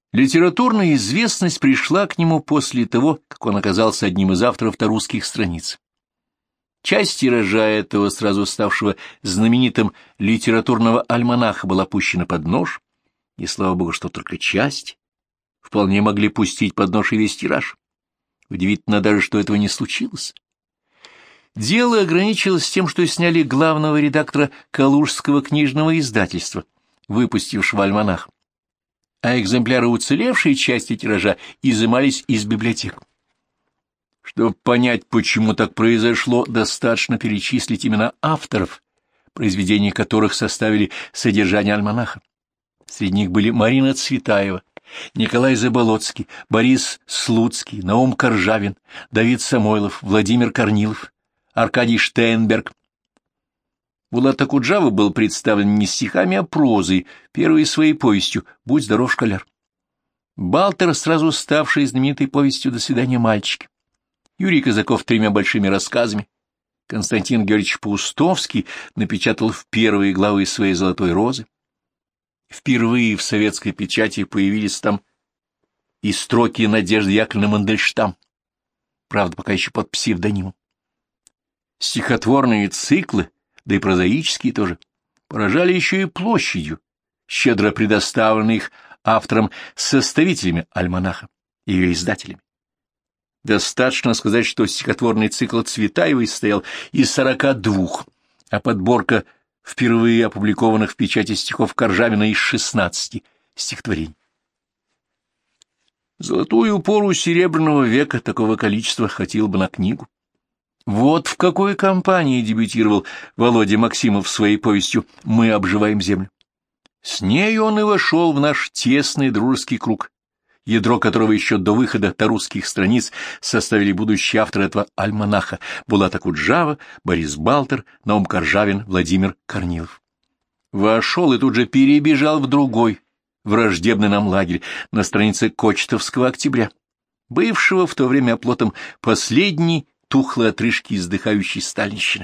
Литературная известность пришла к нему после того, как он оказался одним из авторов русских страниц. Часть тиража этого, сразу ставшего знаменитым литературного альманаха, была пущена под нож, и, слава богу, что только часть. Вполне могли пустить под нож и весь тираж. Удивительно даже, что этого не случилось. Дело ограничилось тем, что сняли главного редактора Калужского книжного издательства, выпустившего альманах, а экземпляры уцелевшей части тиража изымались из библиотек. Чтобы понять, почему так произошло, достаточно перечислить имена авторов, произведения которых составили содержание альманаха. Среди них были Марина Цветаева, Николай Заболоцкий, Борис Слуцкий, Наум Коржавин, Давид Самойлов, Владимир Корнилов, Аркадий Штейнберг. Булат Акуджава был представлен не стихами, а прозой, первой своей повестью «Будь здоров, школяр». Балтер, сразу ставший знаменитой повестью «До свидания, мальчики». Юрий Казаков тремя большими рассказами. Константин Георгиевич Паустовский напечатал в первые главы своей «Золотой розы». Впервые в советской печати появились там и строки Надежды Яковлевны Мандельштам, правда, пока еще под псевдонимом. Стихотворные циклы, да и прозаические тоже, поражали еще и площадью, щедро предоставленной их автором-составителями альманаха и ее издателями. Достаточно сказать, что стихотворный цикл Цветаевой состоял из 42, а подборка впервые опубликованных в печати стихов Коржавина из 16 стихотворений. Золотую пору Серебряного века такого количества хватило бы на книгу. Вот в какой компании дебютировал Володя Максимов своей повестью «Мы обживаем землю». С нею он и вошел в наш тесный дружеский круг, ядро которого еще до выхода русских страниц составили будущие авторы этого альманаха Булат Акуджава, Борис Балтер, Наум Коржавин, Владимир Корнилов. Вошел и тут же перебежал в другой, враждебный нам лагерь, на странице Кочетовского «Октября», бывшего в то время оплотом последней тухлой отрыжки издыхающей сталинщины.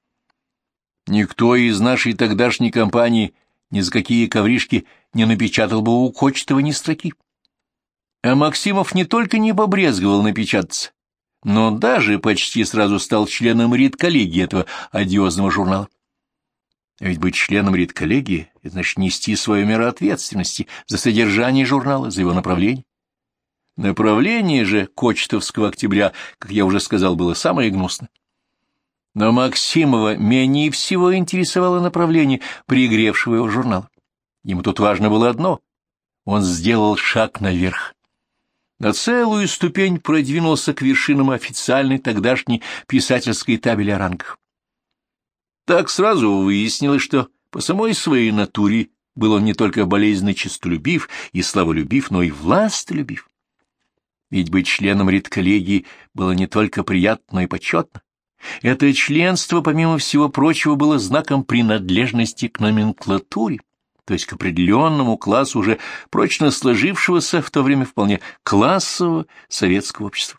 Никто из нашей тогдашней компании ни за какие ковришки не напечатал бы у Кочетова ни строки. А Максимов не только не побрезговал напечататься, но даже почти сразу стал членом редколлегии этого одиозного журнала. А ведь быть членом редколлегии — это значит нести свою меру ответственности за содержание журнала, за его направление. Направление же Кочетовского «Октября», как я уже сказал, было самое гнусное. Но Максимова менее всего интересовало направление пригревшего его журнала. Ему тут важно было одно — он сделал шаг наверх. На целую ступень продвинулся к вершинам официальной тогдашней писательской табели о рангах. Так сразу выяснилось, что по самой своей натуре был он не только болезненно честолюбив и славолюбив, но и властолюбив. Ведь быть членом редколлегии было не только приятно, но и почетно. Это членство, помимо всего прочего, было знаком принадлежности к номенклатуре, то есть к определенному классу уже прочно сложившегося в то время вполне классового советского общества.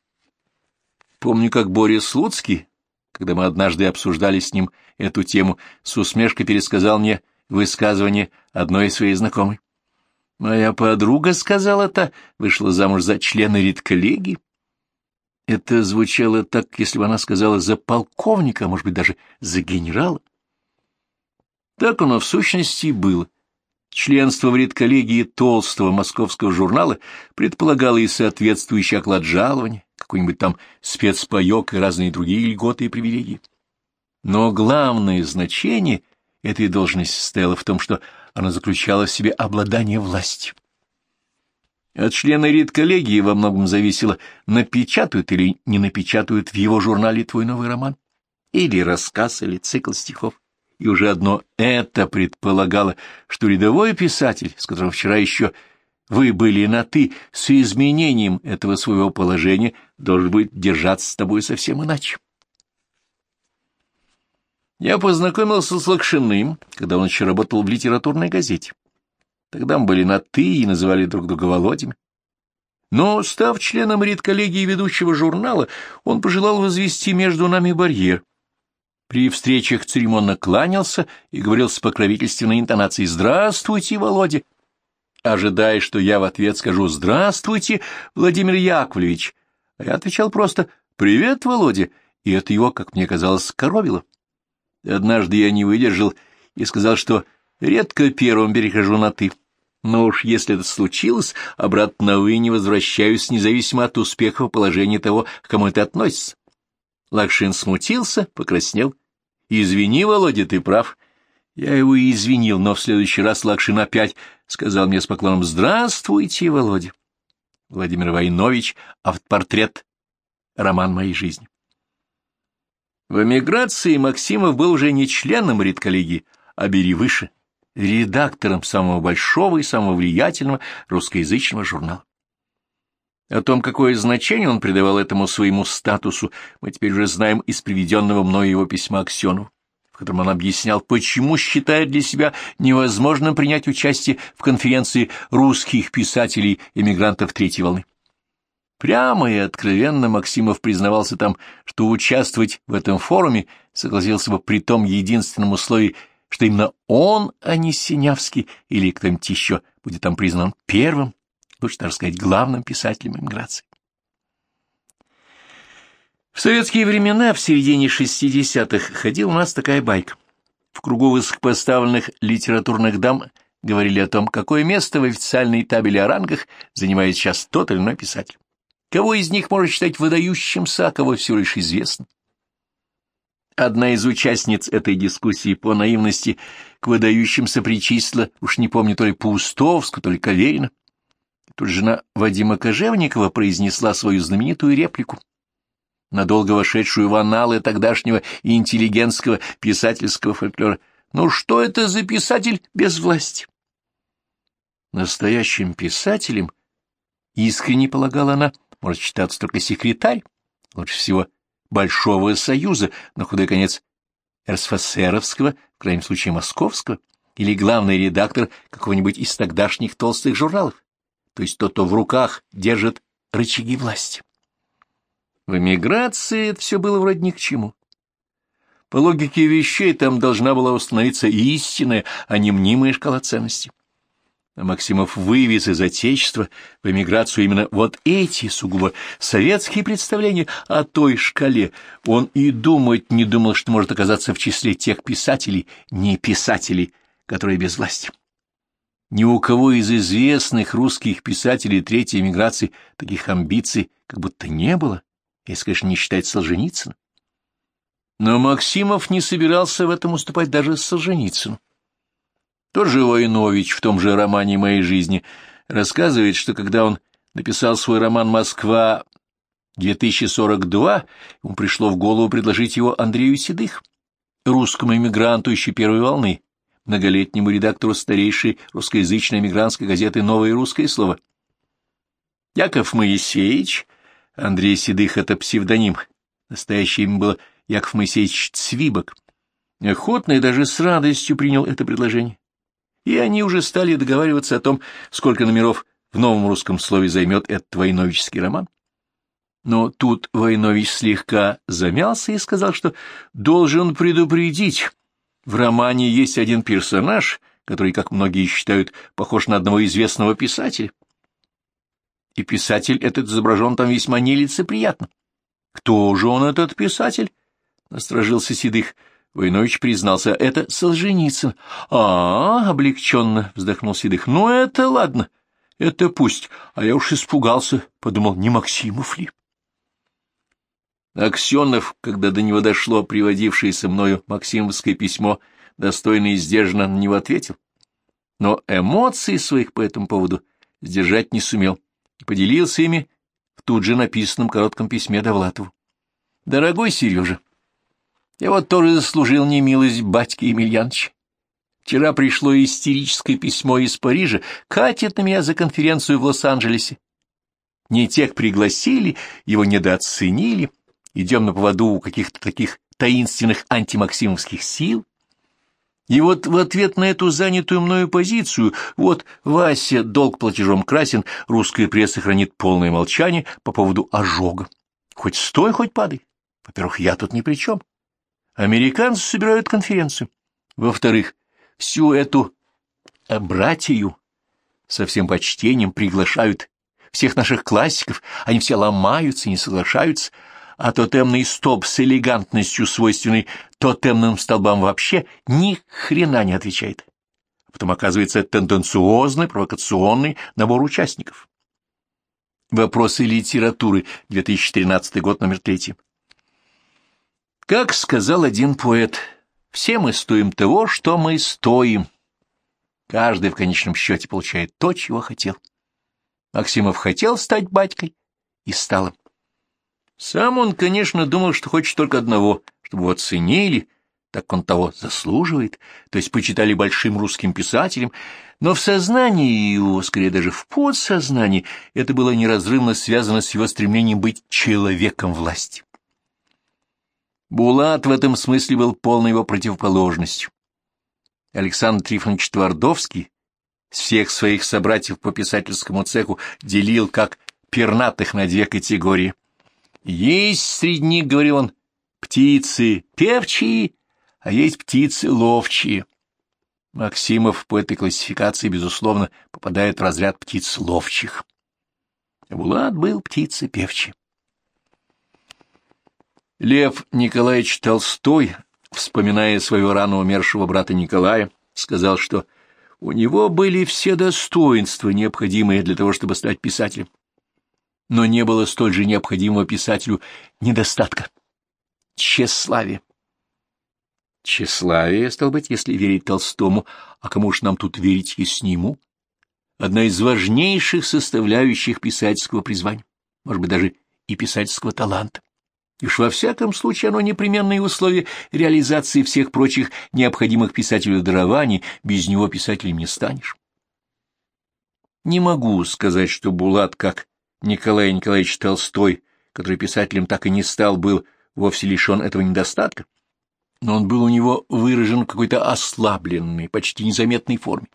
Помню, как Борис Слуцкий, когда мы однажды обсуждали с ним эту тему, с усмешкой пересказал мне высказывание одной своей знакомой. Моя подруга сказала-то, вышла замуж за члена редколлегии. Это звучало так, если бы она сказала за полковника, а может быть даже за генерала. Так оно в сущности и было. Членство в редколлегии толстого московского журнала предполагало и соответствующий оклад жалования, какой-нибудь там спецпаек и разные другие льготы и привилегии. Но главное значение этой должности состояло в том, что она заключала в себе обладание властью. От члена редколлегии во многом зависело, напечатают или не напечатают в его журнале твой новый роман, или рассказ, или цикл стихов. И уже одно это предполагало, что рядовой писатель, с которым вчера еще вы были на «ты», с изменением этого своего положения должен будет держаться с тобой совсем иначе. Я познакомился с Лакшиным, когда он еще работал в литературной газете. Тогда мы были на «ты» и называли друг друга Володями. Но, став членом редколлегии ведущего журнала, он пожелал возвести между нами барьер. При встречах церемонно кланялся и говорил с покровительственной интонацией: «Здравствуйте, Володя!» ожидая, что я в ответ скажу «Здравствуйте, Владимир Яковлевич». А я отвечал просто «Привет, Володя», и это его, как мне казалось, коробило. Однажды я не выдержал и сказал, что редко первым перехожу на «ты». Но уж если это случилось, обратно на «вы» не возвращаюсь, независимо от успехов положения того, к кому это относится. Лакшин смутился, покраснел. «Извини, Володя, ты прав». Я его и извинил, но в следующий раз Лакшин опять сказал мне с поклоном «Здравствуйте, Володя». Владимир Войнович, автопортрет, роман моей жизни. В эмиграции Максимов был уже не членом редколлегии, а бери выше, редактором самого большого и самого влиятельного русскоязычного журнала. О том, какое значение он придавал этому своему статусу, мы теперь уже знаем из приведенного мною его письма Аксенову, в котором он объяснял, почему считает для себя невозможным принять участие в конференции русских писателей-эмигрантов третьей волны. Прямо и откровенно Максимов признавался там, что участвовать в этом форуме согласился бы при том единственном условии, что именно он, а не Синявский или кто-нибудь еще, будет там признан первым, лучше даже сказать, главным писателем эмиграции. В советские времена, в середине 60-х, ходила у нас такая байка. В кругу высокопоставленных литературных дам говорили о том, какое место в официальной табели о рангах занимает сейчас тот или иной писатель. Кого из них можно считать выдающимся, а кого все лишь известно. Одна из участниц этой дискуссии по наивности к выдающимся причислила, уж не помню, то ли Паустовскую, то ли Каверина. Тут жена Вадима Кожевникова произнесла свою знаменитую реплику, надолго вошедшую в анналы тогдашнего интеллигентского писательского фольклора. «Ну что это за писатель без власти?» Настоящим писателем, искренне полагала она, может считаться только секретарь, лучше всего Большого Союза, на худой конец РСФСРовского, в крайнем случае московского, или главный редактор какого-нибудь из тогдашних толстых журналов, то есть тот, кто в руках держит рычаги власти. В эмиграции это все было вроде ни к чему. По логике вещей там должна была установиться истинная, а не мнимая шкала ценностей. А Максимов вывез из Отечества в эмиграцию именно вот эти сугубо советские представления о той шкале. Он и думать не думал, что может оказаться в числе тех писателей, не писателей, которые без власти. Ни у кого из известных русских писателей третьей эмиграции таких амбиций как будто не было, если, конечно, не считать Солженицына. Но Максимов не собирался в этом уступать даже Солженицыну. Тот же Войнович в том же романе «Моей жизни» рассказывает, что когда он написал свой роман «Москва-2042», ему пришло в голову предложить его Андрею Седых, русскому эмигранту еще первой волны, многолетнему редактору старейшей русскоязычной эмигрантской газеты «Новое русское слово». Яков Моисеевич, Андрей Седых — это псевдоним, настоящее имя было Яков Моисеевич Цвибок, охотно и даже с радостью принял это предложение. И они уже стали договариваться о том, сколько номеров в новом русском слове займет этот войновический роман. Но тут Войнович слегка замялся и сказал, что должен предупредить. В романе есть один персонаж, который, как многие считают, похож на одного известного писателя. И писатель этот изображен там весьма нелицеприятно. Кто же он, этот писатель? Насторожился Седых. Войнович признался, это Солженицын. Облегченно вздохнул Седых. Ну, это ладно, это пусть. А я уж испугался, подумал, не Максимов ли? Аксенов, когда до него дошло приводившееся мною максимовское письмо, достойно и сдержанно на него ответил. Но эмоции своих по этому поводу сдержать не сумел и поделился ими в тут же написанном коротком письме Довлатову. «Дорогой Сережа, я вот тоже заслужил немилость батьки Емельяновича. Вчера пришло истерическое письмо из Парижа, катит на меня за конференцию в Лос-Анджелесе. Не тех пригласили, его недооценили, идем на поводу у каких-то таких таинственных антимаксимовских сил. И вот в ответ на эту занятую мною позицию, вот Вася долг платежом красен, русская пресса хранит полное молчание по поводу ожога. Хоть стой, хоть падай. Во-первых, я тут ни при чем. Американцы собирают конференцию. Во-вторых, всю эту братью со всем почтением приглашают всех наших классиков, они все ломаются и не соглашаются, а тотемный столб с элегантностью, свойственной тотемным столбам, вообще ни хрена не отвечает. Потом оказывается тенденциозный, провокационный набор участников. Вопросы литературы, 2013 год, номер 3. Как сказал один поэт, все мы стоим того, что мы стоим. Каждый в конечном счете получает то, чего хотел. Максимов хотел стать батькой и стал им. Сам он, конечно, думал, что хочет только одного, чтобы его оценили, так он того заслуживает, то есть почитали большим русским писателем, но в сознании его, скорее даже в подсознании, это было неразрывно связано с его стремлением быть человеком власти. Булат в этом смысле был полной его противоположностью. Александр Трифонович Твардовский с всех своих собратьев по писательскому цеху делил как пернатых на две категории. Есть среди них, говорил он, птицы певчие, а есть птицы ловчие. Максимов по этой классификации, безусловно, попадает в разряд птиц ловчих. А Булат был птицей певчей. Лев Николаевич Толстой, вспоминая своего рано умершего брата Николая, сказал, что у него были все достоинства, необходимые для того, чтобы стать писателем. Но не было столь же необходимого писателю недостатка — тщеславия. Тщеславие, стало быть, если верить Толстому, а кому ж нам тут верить, если не ему? Одна из важнейших составляющих писательского призвания, может быть, даже и писательского таланта. И уж во всяком случае оно непременное условие реализации всех прочих необходимых писателю дарований, без него писателем не станешь. Не могу сказать, что Булат, как Николай Николаевич Толстой, который писателем так и не стал, был вовсе лишен этого недостатка, но он был у него выражен в какой-то ослабленной, почти незаметной форме.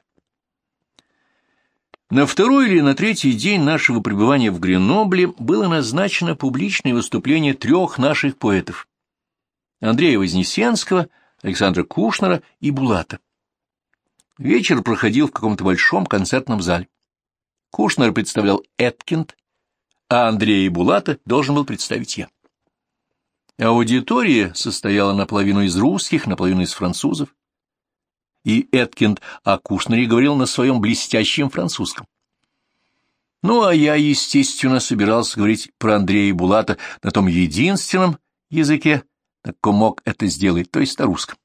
На второй или на третий день нашего пребывания в Гренобле было назначено публичное выступление 3 наших поэтов — Андрея Вознесенского, Александра Кушнера и Булата. Вечер проходил в каком-то большом концертном зале. Кушнер представлял Эткинд, а Андрея и Булата должен был представить я. Аудитория состояла наполовину из русских, наполовину из французов. И Эткинд о Кушнере говорил на своем блестящем французском. Ну, а я, естественно, собирался говорить про Андрея и Булата на том единственном языке, на каком мог это сделать, то есть на русском.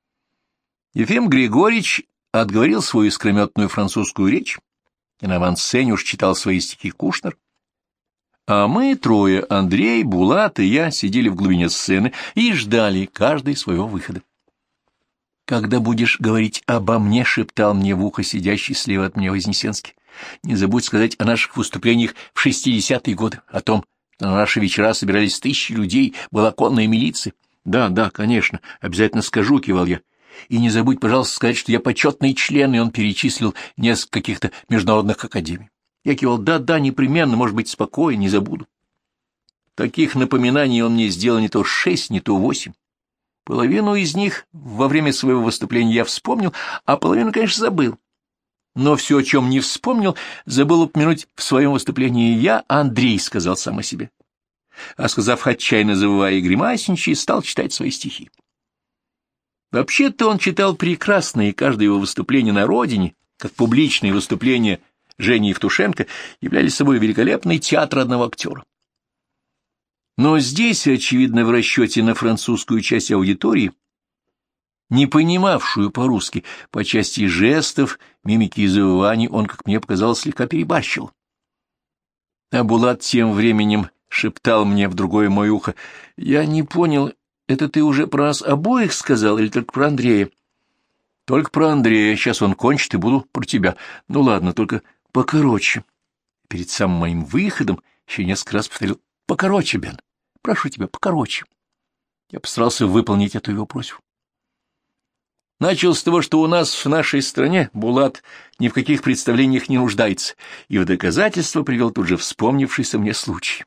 Ефим Григорьевич отговорил свою искрометную французскую речь, и на авансцене уж читал свои стихи Кушнер. А мы трое, Андрей, Булат и я, сидели в глубине сцены и ждали каждый своего выхода. «Когда будешь говорить обо мне», — шептал мне в ухо сидящий слева от меня Вознесенский, — «не забудь сказать о наших выступлениях в 60-е годы, о том, что на наши вечера собирались 1000 людей, была конная милиция». «Да, да, конечно, обязательно скажу», — кивал я. «И не забудь, пожалуйста, сказать, что я почетный член», — и он перечислил несколько каких-то международных академий. Я кивал: «Да, непременно, может быть, спокойно, не забуду». Таких напоминаний он мне сделал не то 6, не то 8. Половину из них во время своего выступления я вспомнил, а половину, конечно, забыл. Но все, о чем не вспомнил, забыл упомянуть в своем выступлении я, Андрей сказал сам о себе. А сказав, отчаянно завывая и гримасничая, стал читать свои стихи. Вообще-то он читал прекрасно, и каждое его выступление на родине, как публичные выступления Жени Евтушенко, являли собой великолепный театр одного актера. Но здесь, очевидно, в расчете на французскую часть аудитории, не понимавшую по-русски, по части жестов, мимики и завываний, он, как мне показалось, слегка перебарщил. А Булат тем временем шептал мне в другое мое ухо: «Я не понял, это ты уже про нас обоих сказал или только про Андрея?» «Только про Андрея. Сейчас он кончит, и буду про тебя. Ну ладно, только покороче». Перед самым моим выходом еще несколько раз повторил: «Покороче, Бен. Прошу тебя, покороче». Я постарался выполнить эту его просьбу. Начал с того, что у нас в нашей стране Булат ни в каких представлениях не нуждается, и в доказательство привел тут же вспомнившийся мне случай.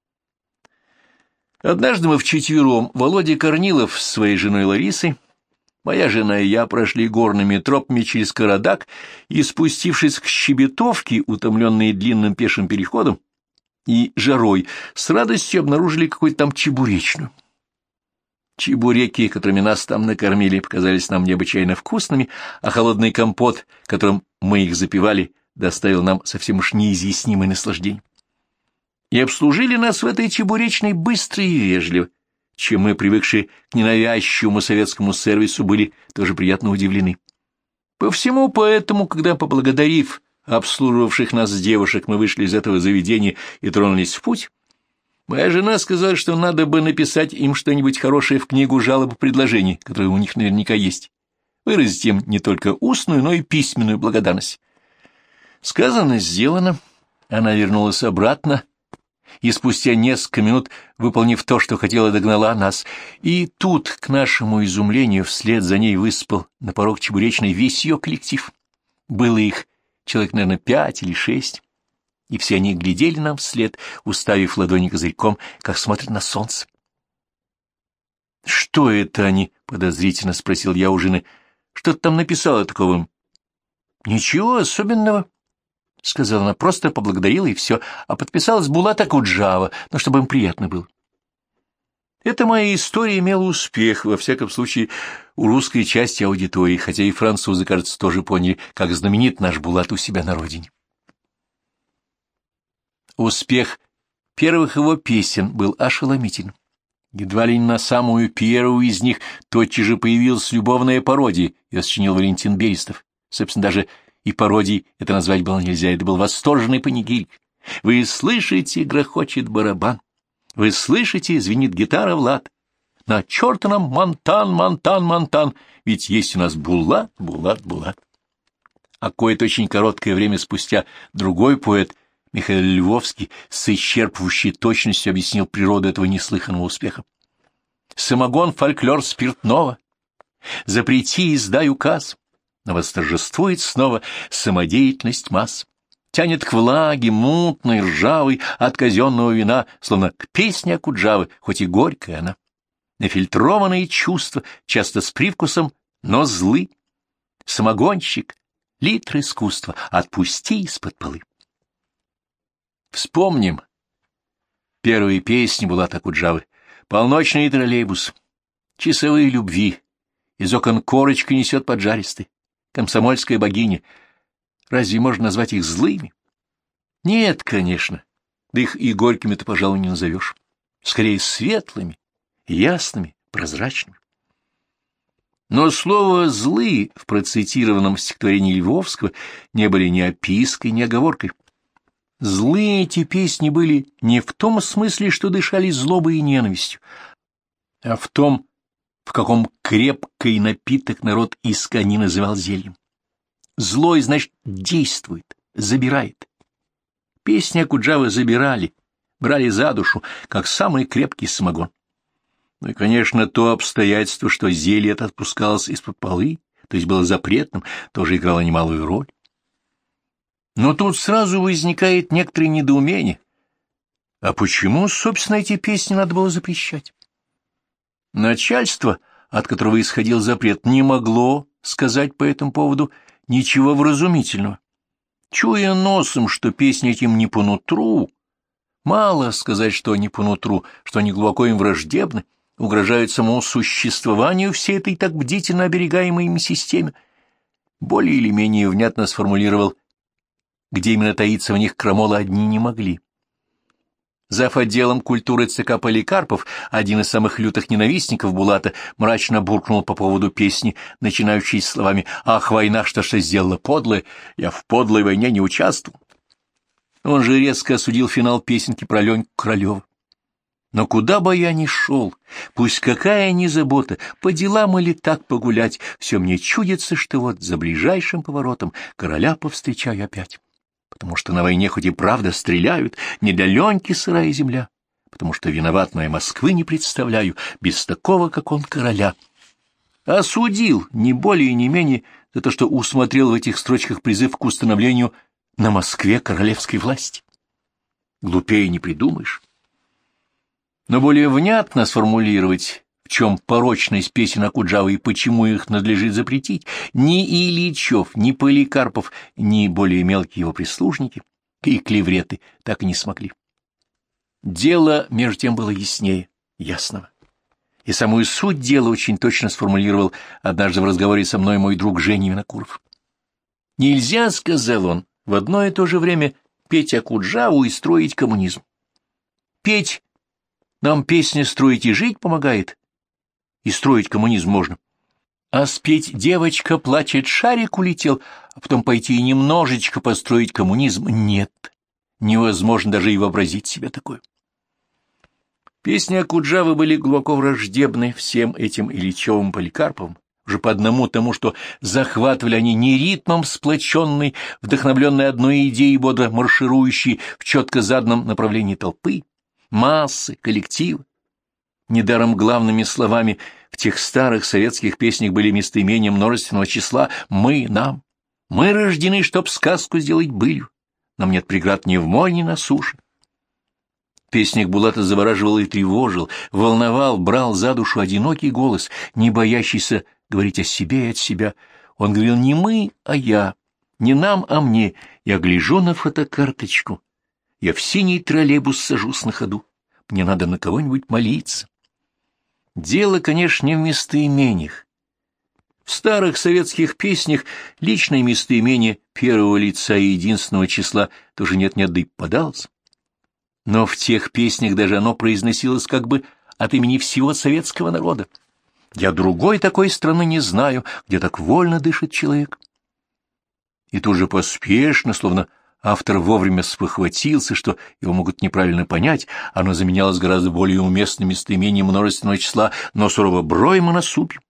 Однажды мы вчетвером, Володя Корнилов с своей женой Ларисой, Моя жена и я прошли горными тропами через Карадак и, спустившись к Щебетовке, утомленные длинным пешим переходом и жарой, с радостью обнаружили какую-то там чебуречную. Чебуреки, которыми нас там накормили, показались нам необычайно вкусными, а холодный компот, которым мы их запивали, доставил нам совсем уж неизъяснимое наслаждение. И обслужили нас в этой чебуречной быстро и вежливо, чем мы, привыкшие к ненавязчивому советскому сервису, были тоже приятно удивлены. По всему поэтому, когда, поблагодарив обслуживавших нас девушек, мы вышли из этого заведения и тронулись в путь, моя жена сказала, что надо бы написать им что-нибудь хорошее в книгу жалоб и предложений, которые у них наверняка есть, выразить им не только устную, но и письменную благодарность. Сказано, сделано. Она вернулась обратно, и спустя несколько минут, выполнив то, что хотела, догнала нас. И тут, к нашему изумлению, вслед за ней выспал на порог чебуречной весь ее коллектив. Было их человек, наверное, 5 или 6, и все они глядели нам вслед, уставив ладони козырьком, как смотрят на солнце. — Что это они? — подозрительно спросил я у жены. — Что ты там написала такого? — Ничего особенного, — сказала она, — просто поблагодарила и все, а подписалась Булат Акуджава, но чтобы им приятно было. Эта моя история имела успех, во всяком случае, у русской части аудитории, хотя и французы, кажется, тоже поняли, как знаменит наш Булат у себя на родине. Успех первых его песен был ошеломительным. Едва ли не на самую первую из них тотчас же появилась любовная пародия, ее сочинил Валентин Берестов. Собственно, даже и пародией это назвать было нельзя, это был восторженный панигирик. Вы слышите, грохочет барабан, вы слышите, звенит гитара в лад. На черта нам Монтан, Монтан, Монтан, ведь есть у нас Булат, Булат, Булат. А кое-то очень короткое время спустя другой поэт, Михаил Львовский, с исчерпывающей точностью объяснил природу этого неслыханного успеха. Самогон, фольклор спиртного, запрети, издай указ, но восторжествует снова самодеятельность масс. Тянет к влаге мутной, ржавой от казенного вина, словно к песне Акуджавы, хоть и горькая она. Нафильтрованные чувства, часто с привкусом, но злы. Самогонщик, литр искусства, отпусти из-под полы. Вспомним первые песни Булата Акуджавы. Полночный троллейбус, часовые любви, из окон корочкой несет поджаристый, комсомольская богиня. Разве можно назвать их злыми? Нет, конечно, да их и горькими-то, пожалуй, не назовешь. Скорее, светлыми, ясными, прозрачными. Но слово «злы» в процитированном стихотворении Львовского не были ни опиской, ни оговоркой. Злые эти песни были не в том смысле, что дышали злобой и ненавистью, а в том, в каком крепкий напиток народ искони называл зельем. Злой, значит, действует, забирает. Песни Акуджавы забирали, брали за душу, как самый крепкий самогон. Ну и, конечно, то обстоятельство, что зелье это отпускалось из-под полы, то есть было запретным, тоже играло немалую роль. Но тут сразу возникает некоторое недоумение. А почему, собственно, эти песни надо было запрещать? Начальство, от которого исходил запрет, не могло сказать по этому поводу ничего вразумительного. Чуя носом, что песни этим не по нутру, мало сказать, что они по нутру, что они глубоко им враждебны, угрожают самому существованию всей этой так бдительно оберегаемой ими системе, более или менее внятно сформулировал, где именно таиться в них крамола, одни не могли. Зав. Отделом культуры ЦК Поликарпов, один из самых лютых ненавистников Булата, мрачно буркнул по поводу песни, начинающей словами «Ах, война, что сделала подлая, я в подлой войне не участвовал». Он же резко осудил финал песенки про Леньку Королева. Но куда бы я ни шел, пусть какая ни забота, по делам или так погулять, все мне чудится, что вот за ближайшим поворотом короля повстречаю опять. Потому что на войне хоть и правда стреляют, не для Леньки сырая земля, потому что виноват, но я Москвы не представляю, без такого, как он, короля. Осудил, не более и не менее, за то, что усмотрел в этих строчках призыв к установлению на Москве королевской власти. Глупее не придумаешь. Но более внятно сформулировать, в чем порочность песен Окуджавы и почему их надлежит запретить, ни Ильичев, ни Поликарпов, ни более мелкие его прислужники и клевреты так и не смогли. Дело, между тем, было яснее ясного. И самую суть дела очень точно сформулировал однажды в разговоре со мной мой друг Женя Винокуров. «Нельзя, — сказал он, — в одно и то же время петь Окуджаву и строить коммунизм. Петь нам песни строить и жить помогает, и строить коммунизм можно. А спеть «Девочка плачет, шарик улетел», а потом пойти и немножечко построить коммунизм — нет, невозможно даже и вообразить себе такое». Песни Окуджавы были глубоко враждебны всем этим Ильичевым, Поликарповым, уже по одному тому, что захватывали они не ритмом сплоченной, вдохновленной одной идеей, бодро марширующей в четко заданном направлении толпы, массы, коллектива. Недаром главными словами в тех старых советских песнях были местоимения множественного числа «мы», «нам». «Мы рождены, чтоб сказку сделать былью. Нам нет преград ни в море, ни на суше». Песник Булата завораживал и тревожил, волновал, брал за душу одинокий голос, не боящийся говорить о себе и от себя. Он говорил не мы, а я, не нам, а мне. Я гляжу на фотокарточку, я в синий троллейбус сажусь на ходу, мне надо на кого-нибудь молиться. Дело, конечно, не в местоимениях. В старых советских песнях личное местоимение первого лица и единственного числа тоже нет-нет, да и подалось. Но в тех песнях даже оно произносилось как бы от имени всего советского народа. Я другой такой страны не знаю, где так вольно дышит человек. И тут же поспешно, словно автор вовремя спохватился, что его могут неправильно понять, оно заменялось гораздо более уместным местоимением множественного числа, но сурово брой мы насупим.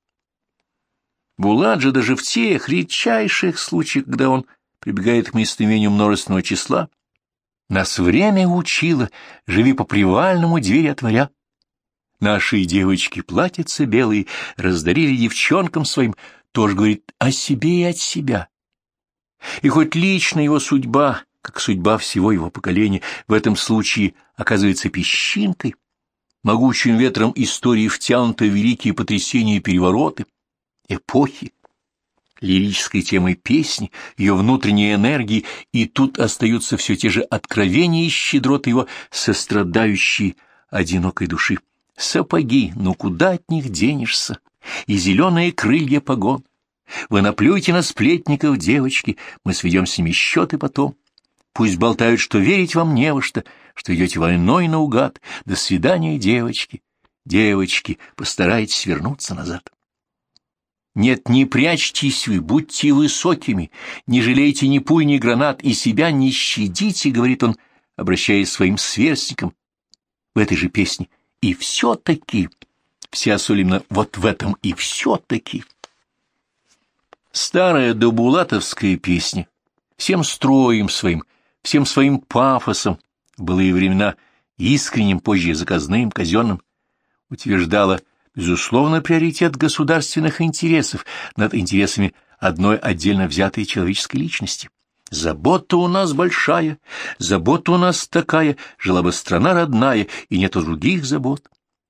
Булат же даже в тех редчайших случаях, когда он прибегает к местоимению множественного числа, нас время учило, живи по привальному, двери отворя. Наши девочки платьица белые раздарили девчонкам своим, тоже говорит о себе и от себя. И хоть лично его судьба, как судьба всего его поколения, в этом случае оказывается песчинкой, могучим ветром истории втянуты в великие потрясения и перевороты, эпохи, лирической темой песни, ее внутренней энергии, и тут остаются все те же откровения и щедроты его сострадающей одинокой души. Сапоги, ну куда от них денешься? И зеленые крылья погон. Вы наплюйте на сплетников, девочки, мы сведем с ними счеты потом. Пусть болтают, что верить вам не во что идете войной наугад. До свидания, девочки. Девочки, постарайтесь вернуться назад. Нет, не прячьтесь вы, будьте высокими, не жалейте ни пуль, ни гранат, и себя не щадите, говорит он, обращаясь к своим сверстникам в этой же песне. И все-таки, вся соль именно вот в этом и все-таки. Старая добулатовская песня всем строем своим, всем своим пафосом, в былые времена искренним, позже заказным, казенным, утверждала безусловно приоритет государственных интересов над интересами одной отдельно взятой человеческой личности. Забота у нас большая, забота у нас такая, жила бы страна родная, и нету других забот.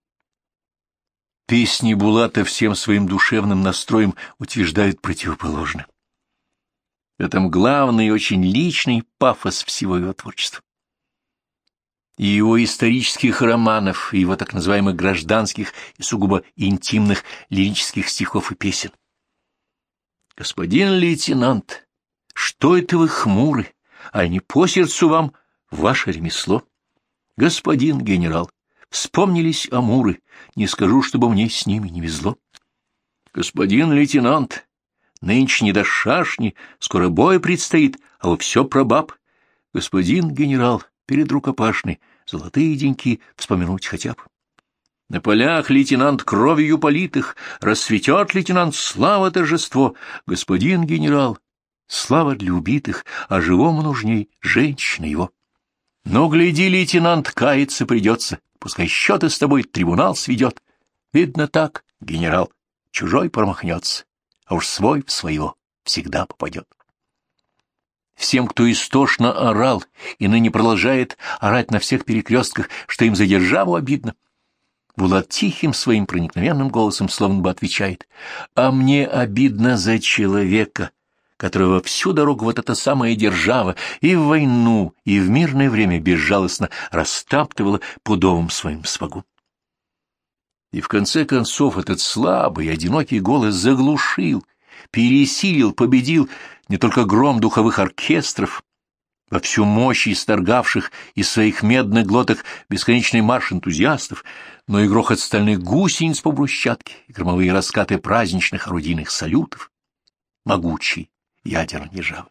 Песни Булата всем своим душевным настроем утверждают противоположно. В этом главный и очень личный пафос всего его творчества. И его исторических романов, и его так называемых гражданских и сугубо интимных лирических стихов и песен. «Господин лейтенант, что это вы хмуры, а не по сердцу вам ваше ремесло? Господин генерал, вспомнились амуры, не скажу, чтобы мне с ними не везло. Господин лейтенант, нынче не до шашни, скоро бой предстоит, а вы все про баб. Господин генерал, перед рукопашной золотые деньки вспомянуть хотя бы. На полях, лейтенант, кровью политых, расцветет, лейтенант, слава торжество. Господин генерал, слава для убитых, а живому нужней женщина его. Но гляди, лейтенант, каяться придется, пускай счеты с тобой трибунал сведет. Видно так, генерал, чужой промахнется, а уж свой в своего всегда попадет. Всем, кто истошно орал и ныне продолжает орать на всех перекрестках, что им за державу обидно, Булат тихим своим проникновенным голосом словно бы отвечает: «А мне обидно за человека, которого всю дорогу вот эта самая держава и в войну, и в мирное время безжалостно растаптывала пудовым своим сапогом». И в конце концов этот слабый, одинокий голос заглушил, пересилил, победил не только гром духовых оркестров, во всю мощь исторгавших из своих медных глоток бесконечный марш энтузиастов, но и грохот стальных гусениц по брусчатке и громовые раскаты праздничных орудийных салютов, могучий ядерной державы.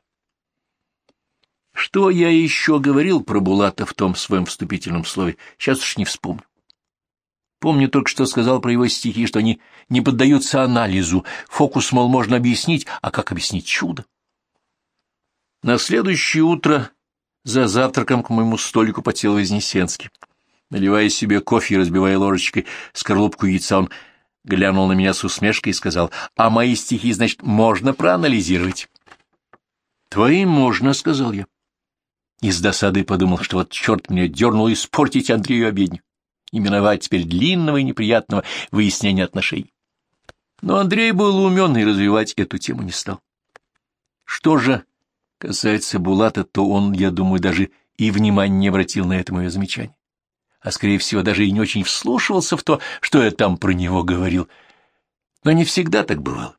Что я еще говорил про Булата в том своем вступительном слове, сейчас уж не вспомню. Помню только, что сказал про его стихи, что они не поддаются анализу, фокус, мол, можно объяснить, а как объяснить чудо? На следующее утро за завтраком к моему столику подсел Вознесенский. Наливая себе кофе и разбивая ложечкой скорлупку яйца, он глянул на меня с усмешкой и сказал: «А мои стихи, значит, можно проанализировать?» «Твои можно», — сказал я. И с досадой подумал, что вот черт меня дернул испортить Андрею обедню и миновать теперь длинного и неприятного выяснения отношений. Но Андрей был умен и развивать эту тему не стал. Что же касается Булата, то он, я думаю, даже и внимания не обратил на это мое замечание, а, скорее всего, даже и не очень вслушивался в то, что я там про него говорил. Но не всегда так бывало.